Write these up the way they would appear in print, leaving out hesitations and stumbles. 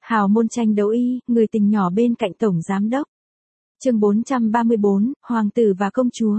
Hào môn tranh đấu y, người tình nhỏ bên cạnh tổng giám đốc. Chương 434, Hoàng tử và công chúa.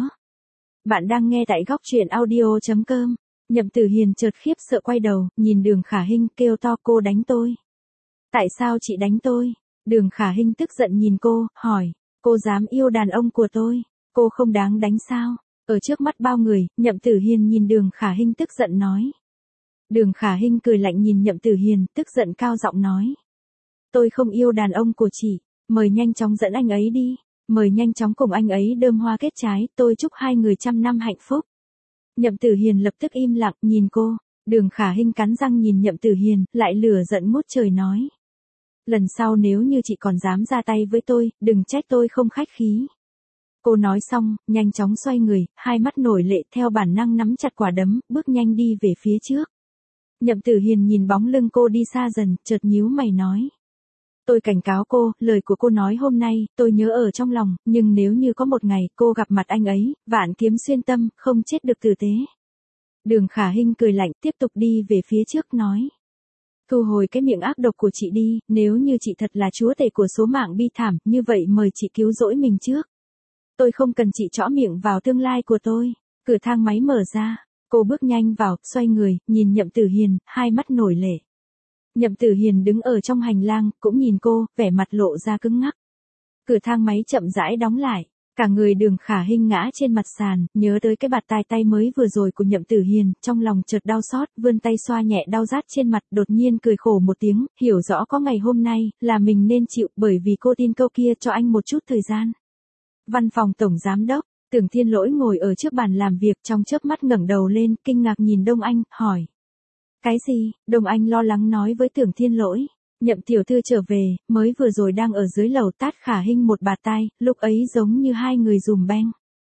Bạn đang nghe tại góc truyện audio.com. Nhậm Tử Hiền chợt khiếp sợ quay đầu, nhìn Đường Khả Hinh kêu to, cô đánh tôi. Tại sao chị đánh tôi? Đường Khả Hinh tức giận nhìn cô, hỏi, cô dám yêu đàn ông của tôi, cô không đáng đánh sao? Ở trước mắt bao người, Nhậm Tử Hiền nhìn Đường Khả Hinh tức giận nói. Đường Khả Hinh cười lạnh nhìn Nhậm Tử Hiền, tức giận cao giọng nói. Tôi không yêu đàn ông của chị, mời nhanh chóng dẫn anh ấy đi, mời nhanh chóng cùng anh ấy đơm hoa kết trái, tôi chúc hai người trăm năm hạnh phúc. Nhậm Tử Hiền lập tức im lặng, nhìn cô, Đường Khả Hinh cắn răng nhìn Nhậm Tử Hiền, lại lửa giận ngút trời nói. Lần sau nếu như chị còn dám ra tay với tôi, đừng trách tôi không khách khí. Cô nói xong, nhanh chóng xoay người, hai mắt nổi lệ theo bản năng nắm chặt quả đấm, bước nhanh đi về phía trước. Nhậm Tử Hiền nhìn bóng lưng cô đi xa dần, chợt nhíu mày nói. Tôi cảnh cáo cô, lời của cô nói hôm nay, tôi nhớ ở trong lòng, nhưng nếu như có một ngày cô gặp mặt anh ấy, vạn kiếm xuyên tâm, không chết được tử tế. Đường Khả Hinh cười lạnh, tiếp tục đi về phía trước nói. Thu hồi cái miệng ác độc của chị đi, nếu như chị thật là chúa tể của số mạng bi thảm, như vậy mời chị cứu rỗi mình trước. Tôi không cần chị trõ miệng vào tương lai của tôi. Cửa thang máy mở ra, cô bước nhanh vào, xoay người, nhìn Nhậm Tử Hiền, hai mắt nổi lệ. Nhậm Tử Hiền đứng ở trong hành lang, cũng nhìn cô, vẻ mặt lộ ra cứng ngắc. Cửa thang máy chậm rãi đóng lại, cả người Đường Khả Hinh ngã trên mặt sàn, nhớ tới cái bạt tai tay mới vừa rồi của Nhậm Tử Hiền, trong lòng chợt đau xót, vươn tay xoa nhẹ đau rát trên mặt, đột nhiên cười khổ một tiếng, hiểu rõ có ngày hôm nay, là mình nên chịu, bởi vì cô tin câu kia cho anh một chút thời gian. Văn phòng tổng giám đốc, Tưởng Thiên Lỗi ngồi ở trước bàn làm việc, trong chớp mắt ngẩng đầu lên, kinh ngạc nhìn Đông Anh, hỏi. Cái gì? Đông Anh lo lắng nói với Tưởng Thiên Lỗi. Nhậm tiểu thư trở về, mới vừa rồi đang ở dưới lầu tát Khả Hinh một bạt tai, lúc ấy giống như hai người dùm beng.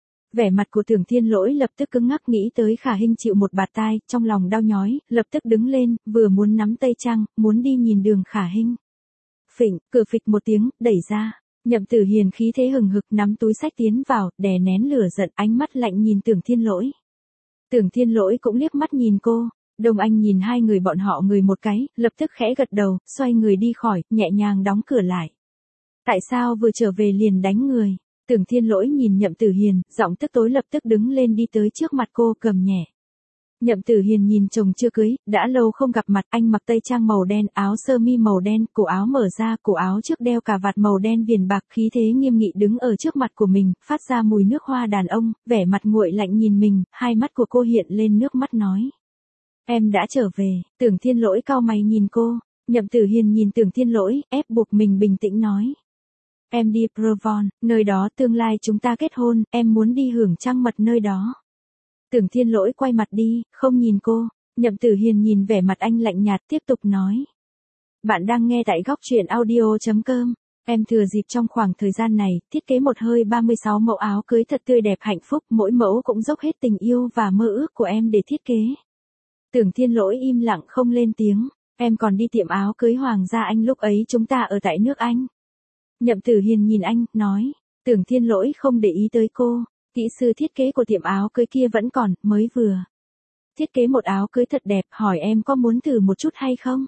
Vẻ mặt của Tưởng Thiên Lỗi lập tức cứng ngắc, nghĩ tới Khả Hinh chịu một bạt tai, trong lòng đau nhói, lập tức đứng lên, vừa muốn nắm tay Trang, muốn đi nhìn Đường Khả Hinh. Phỉnh, cửa phịch một tiếng, đẩy ra. Nhậm Tử Hiền khí thế hừng hực nắm túi sách tiến vào, đè nén lửa giận, ánh mắt lạnh nhìn Tưởng Thiên Lỗi. Tưởng Thiên Lỗi cũng liếc mắt nhìn cô. Đông Anh nhìn hai người bọn họ người một cái, lập tức khẽ gật đầu, xoay người đi khỏi, nhẹ nhàng đóng cửa lại. Tại sao vừa trở về liền đánh người? Tưởng Thiên Lỗi nhìn Nhậm Tử Hiền, giọng tức tối lập tức đứng lên đi tới trước mặt cô, cầm nhẹ. Nhậm Tử Hiền nhìn chồng chưa cưới, đã lâu không gặp mặt, anh mặc tây trang màu đen, áo sơ mi màu đen, cổ áo mở ra, cổ áo trước đeo cà vạt màu đen viền bạc, khí thế nghiêm nghị đứng ở trước mặt của mình, phát ra mùi nước hoa đàn ông, vẻ mặt nguội lạnh nhìn mình, hai mắt của cô hiện lên nước mắt nói. Em đã trở về. Tưởng Thiên Lỗi cau mày nhìn cô. Nhậm Tử Hiền nhìn Tưởng Thiên Lỗi, ép buộc mình bình tĩnh nói. Em đi Provence, nơi đó tương lai chúng ta kết hôn, em muốn đi hưởng trăng mật nơi đó. Tưởng Thiên Lỗi quay mặt đi, không nhìn cô. Nhậm Tử Hiền nhìn vẻ mặt anh lạnh nhạt, tiếp tục nói. Bạn đang nghe tại góc truyện audio.com. Em thừa dịp trong khoảng thời gian này, thiết kế một hơi 36 mẫu áo cưới thật tươi đẹp hạnh phúc, mỗi mẫu cũng dốc hết tình yêu và mơ ước của em để thiết kế. Tưởng Thiên Lỗi im lặng không lên tiếng, em còn đi tiệm áo cưới Hoàng gia Anh, lúc ấy chúng ta ở tại nước Anh. Nhậm Tử Hiền nhìn anh, nói, Tưởng Thiên Lỗi không để ý tới cô, kỹ sư thiết kế của tiệm áo cưới kia vẫn còn, mới vừa thiết kế một áo cưới thật đẹp, hỏi em có muốn thử một chút hay không?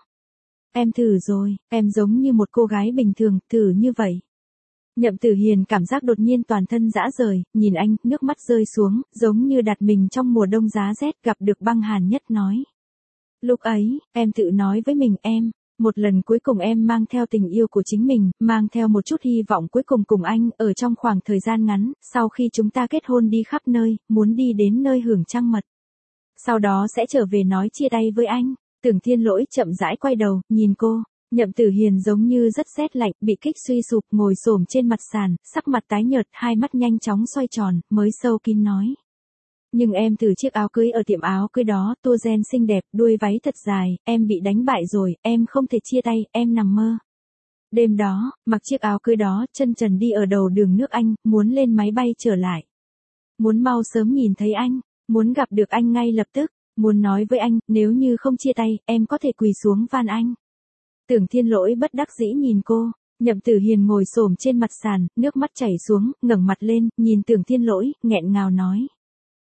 Em thử rồi, em giống như một cô gái bình thường, thử như vậy. Nhậm Tử Hiền cảm giác đột nhiên toàn thân rã rời, nhìn anh, nước mắt rơi xuống, giống như đặt mình trong mùa đông giá rét gặp được băng hàn nhất nói. Lúc ấy, em tự nói với mình một lần cuối cùng em mang theo tình yêu của chính mình, mang theo một chút hy vọng cuối cùng cùng anh, ở trong khoảng thời gian ngắn, sau khi chúng ta kết hôn đi khắp nơi, muốn đi đến nơi hưởng trăng mật. Sau đó sẽ trở về nói chia tay với anh. Tưởng Thiên Lỗi chậm rãi quay đầu, nhìn cô. Nhậm Tử Hiền giống như rất rét lạnh, bị kích suy sụp, ngồi xổm trên mặt sàn, sắc mặt tái nhợt, hai mắt nhanh chóng xoay tròn, mới sâu kín nói. Nhưng em thử chiếc áo cưới ở tiệm áo cưới đó, tua ren xinh đẹp, đuôi váy thật dài, em bị đánh bại rồi, em không thể chia tay, em nằm mơ. Đêm đó, mặc chiếc áo cưới đó, chân trần đi ở đầu đường nước Anh, muốn lên máy bay trở lại. Muốn mau sớm nhìn thấy anh, muốn gặp được anh ngay lập tức, muốn nói với anh, nếu như không chia tay, em có thể quỳ xuống van anh. Tưởng Thiên Lỗi bất đắc dĩ nhìn cô, Nhậm Tử Hiền ngồi xổm trên mặt sàn, nước mắt chảy xuống, ngẩng mặt lên, nhìn Tưởng Thiên Lỗi, nghẹn ngào nói.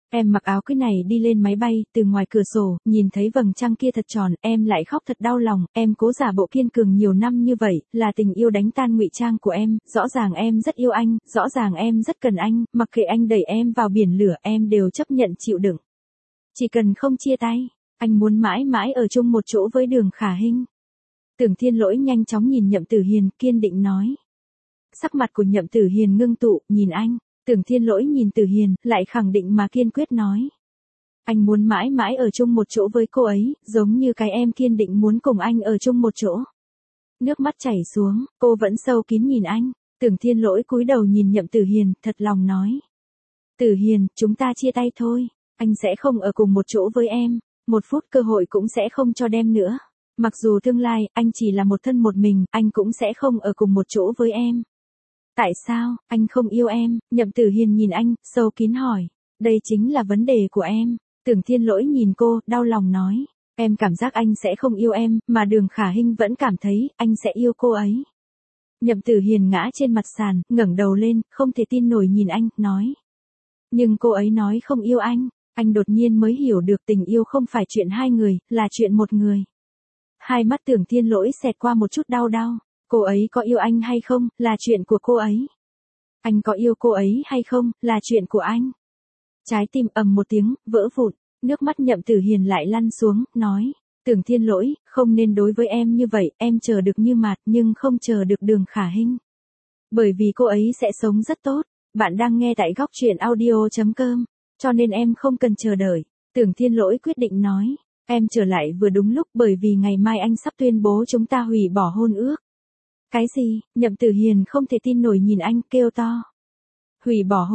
Em mặc áo cưới này đi lên máy bay, từ ngoài cửa sổ, nhìn thấy vầng trăng kia thật tròn, em lại khóc thật đau lòng, em cố giả bộ kiên cường nhiều năm như vậy, là tình yêu đánh tan ngụy trang của em, rõ ràng em rất yêu anh, rõ ràng em rất cần anh, mặc kệ anh đẩy em vào biển lửa, em đều chấp nhận chịu đựng. Chỉ cần không chia tay, anh muốn mãi mãi ở chung một chỗ với Đường Khả Hinh. Tưởng Thiên Lỗi nhanh chóng nhìn Nhậm Tử Hiền, kiên định nói. Sắc mặt của Nhậm Tử Hiền ngưng tụ, nhìn anh. Tưởng Thiên Lỗi nhìn Tử Hiền, lại khẳng định mà kiên quyết nói. Anh muốn mãi mãi ở chung một chỗ với cô ấy, giống như cái em kiên định muốn cùng anh ở chung một chỗ. Nước mắt chảy xuống, cô vẫn sâu kín nhìn anh. Tưởng Thiên Lỗi cúi đầu nhìn Nhậm Tử Hiền, thật lòng nói. Tử Hiền, chúng ta chia tay thôi. Anh sẽ không ở cùng một chỗ với em. Một phút cơ hội cũng sẽ không cho đem nữa. Mặc dù tương lai, anh chỉ là một thân một mình, anh cũng sẽ không ở cùng một chỗ với em. Tại sao, anh không yêu em? Nhậm Tử Hiền nhìn anh, sâu kín hỏi. Đây chính là vấn đề của em. Tưởng Thiên Lỗi nhìn cô, đau lòng nói. Em cảm giác anh sẽ không yêu em, mà Đường Khả Hinh vẫn cảm thấy, anh sẽ yêu cô ấy. Nhậm Tử Hiền ngã trên mặt sàn, ngẩng đầu lên, không thể tin nổi nhìn anh, nói. Nhưng cô ấy nói không yêu anh đột nhiên mới hiểu được tình yêu không phải chuyện hai người, là chuyện một người. Hai mắt Tưởng Thiên Lỗi xẹt qua một chút đau đau. Cô ấy có yêu anh hay không, là chuyện của cô ấy. Anh có yêu cô ấy hay không, là chuyện của anh. Trái tim ầm một tiếng, vỡ vụn, nước mắt Nhậm Tử Hiền lại lăn xuống, nói. Tưởng Thiên Lỗi, không nên đối với em như vậy, em chờ được Như Mạt nhưng không chờ được Đường Khả Hinh. Bởi vì cô ấy sẽ sống rất tốt. Bạn đang nghe tại góc truyện audio.com, cho nên em không cần chờ đợi. Tưởng Thiên Lỗi quyết định nói. Em trở lại vừa đúng lúc bởi vì ngày mai anh sắp tuyên bố chúng ta hủy bỏ hôn ước. Cái gì? Nhậm Tử Hiền không thể tin nổi nhìn anh, kêu to. Hủy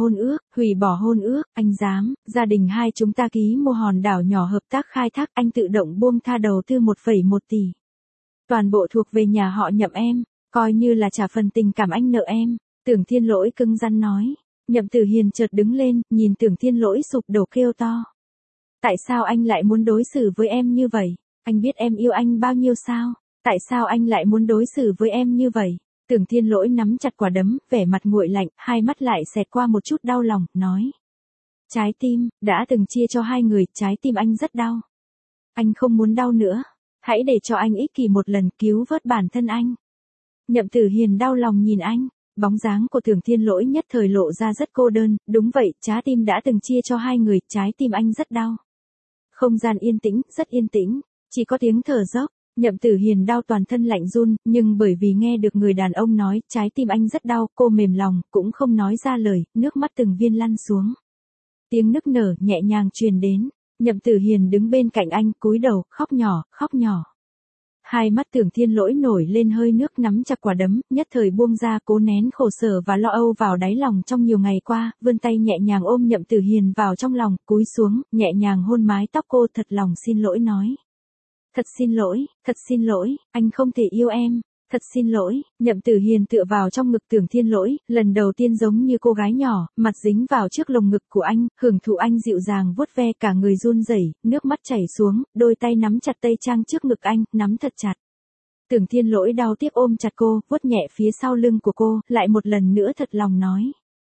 bỏ hôn ước, anh dám, gia đình hai chúng ta ký mua hòn đảo nhỏ hợp tác khai thác, anh tự động buông tha đầu tư 1,1 tỷ. Toàn bộ thuộc về nhà họ Nhậm em, coi như là trả phần tình cảm anh nợ em. Tưởng Thiên Lỗi cứng rắn nói. Nhậm Tử Hiền chợt đứng lên, nhìn Tưởng Thiên Lỗi sụp đổ kêu to. Tại sao anh lại muốn đối xử với em như vậy? Anh biết em yêu anh bao nhiêu sao? Tại sao anh lại muốn đối xử với em như vậy? Tưởng Thiên Lỗi nắm chặt quả đấm, vẻ mặt nguội lạnh, hai mắt lại xẹt qua một chút đau lòng, nói. Trái tim, đã từng chia cho hai người, trái tim anh rất đau. Anh không muốn đau nữa. Hãy để cho anh ích kỷ một lần, cứu vớt bản thân anh. Nhậm Tử Hiền đau lòng nhìn anh. Bóng dáng của Tưởng Thiên Lỗi nhất thời lộ ra rất cô đơn, đúng vậy, trái tim đã từng chia cho hai người, trái tim anh rất đau. Không gian yên tĩnh, rất yên tĩnh, chỉ có tiếng thở dốc. Nhậm Tử Hiền đau toàn thân lạnh run, nhưng bởi vì nghe được người đàn ông nói, trái tim anh rất đau, cô mềm lòng, cũng không nói ra lời, nước mắt từng viên lăn xuống. Tiếng nức nở nhẹ nhàng truyền đến, Nhậm Tử Hiền đứng bên cạnh anh, cúi đầu, khóc nhỏ, khóc nhỏ. Hai mắt Tưởng Thiên Lỗi nổi lên hơi nước, nắm chặt quả đấm, nhất thời buông ra, cố nén khổ sở và lo âu vào đáy lòng trong nhiều ngày qua, vươn tay nhẹ nhàng ôm Nhậm Tử Hiền vào trong lòng, cúi xuống, nhẹ nhàng hôn mái tóc cô, thật lòng xin lỗi nói. Thật xin lỗi, anh không thể yêu em. Thật xin lỗi. Nhậm Tử Hiền tựa vào trong ngực Tưởng Thiên Lỗi, lần đầu tiên giống như cô gái nhỏ, mặt dính vào trước lồng ngực của anh, hưởng thụ anh dịu dàng vuốt ve, cả người run rẩy, nước mắt chảy xuống, đôi tay nắm chặt tây trang trước ngực anh, nắm thật chặt. Tưởng Thiên Lỗi đau tiếc ôm chặt cô, vuốt nhẹ phía sau lưng của cô, lại một lần nữa thật lòng nói.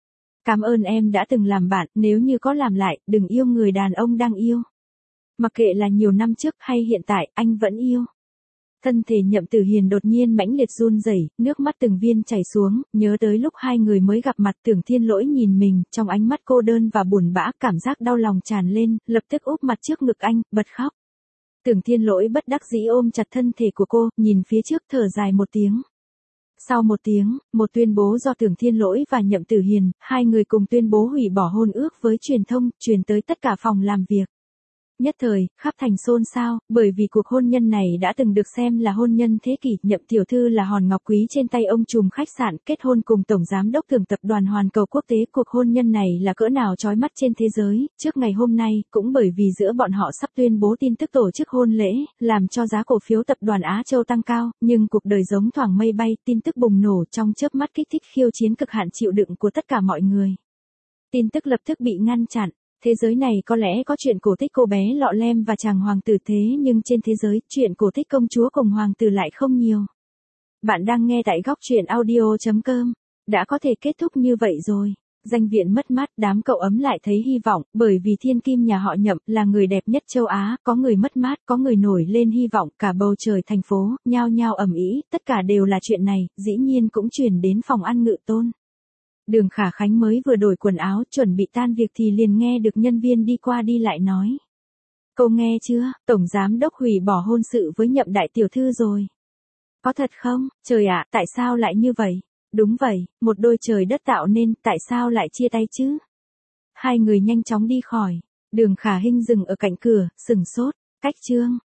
Cảm ơn em đã từng làm bạn, nếu như có làm lại, đừng yêu người đàn ông đang yêu. Mặc kệ là nhiều năm trước hay hiện tại, anh vẫn yêu. Thân thể Nhậm Tử Hiền đột nhiên mãnh liệt run rẩy, nước mắt từng viên chảy xuống, nhớ tới lúc hai người mới gặp mặt. Tưởng Thiên Lỗi nhìn mình, trong ánh mắt cô đơn và buồn bã, cảm giác đau lòng tràn lên, lập tức úp mặt trước ngực anh, bật khóc. Tưởng Thiên Lỗi bất đắc dĩ ôm chặt thân thể của cô, nhìn phía trước thở dài một tiếng. Sau một tiếng, một tuyên bố do Tưởng Thiên Lỗi và Nhậm Tử Hiền, hai người cùng tuyên bố hủy bỏ hôn ước với truyền thông, truyền tới tất cả phòng làm việc. Nhất thời, khắp thành xôn xao, bởi vì cuộc hôn nhân này đã từng được xem là hôn nhân thế kỷ. Nhậm tiểu thư là hòn ngọc quý trên tay ông trùm khách sạn, kết hôn cùng tổng giám đốc thường tập đoàn Hoàn Cầu Quốc tế. Cuộc hôn nhân này là cỡ nào chói mắt trên thế giới. Trước ngày hôm nay, cũng bởi vì giữa bọn họ sắp tuyên bố tin tức tổ chức hôn lễ, làm cho giá cổ phiếu tập đoàn Á Châu tăng cao, nhưng cuộc đời giống thoảng mây bay, tin tức bùng nổ trong chớp mắt kích thích khiêu chiến cực hạn chịu đựng của tất cả mọi người. Tin tức lập tức bị ngăn chặn. Thế giới này có lẽ có chuyện cổ tích cô bé lọ lem và chàng hoàng tử, thế nhưng trên thế giới, chuyện cổ tích công chúa cùng hoàng tử lại không nhiều. Bạn đang nghe tại góc truyện audio.com. Đã có thể kết thúc như vậy rồi. Danh viện mất mát, đám cậu ấm lại thấy hy vọng, bởi vì thiên kim nhà họ Nhậm là người đẹp nhất châu Á, có người mất mát, có người nổi lên hy vọng, cả bầu trời thành phố, nhao nhao ầm ĩ, tất cả đều là chuyện này, dĩ nhiên cũng truyền đến phòng ăn Ngự Tôn. Đường Khả Khánh mới vừa đổi quần áo, chuẩn bị tan việc thì liền nghe được nhân viên đi qua đi lại nói. Cô nghe chưa, Tổng Giám Đốc hủy bỏ hôn sự với Nhậm đại tiểu thư rồi. Có thật không? Trời ạ, tại sao lại như vậy? Đúng vậy, một đôi trời đất tạo nên, tại sao lại chia tay chứ? Hai người nhanh chóng đi khỏi. Đường Khả Hinh dừng ở cạnh cửa, sừng sốt. Cách chương.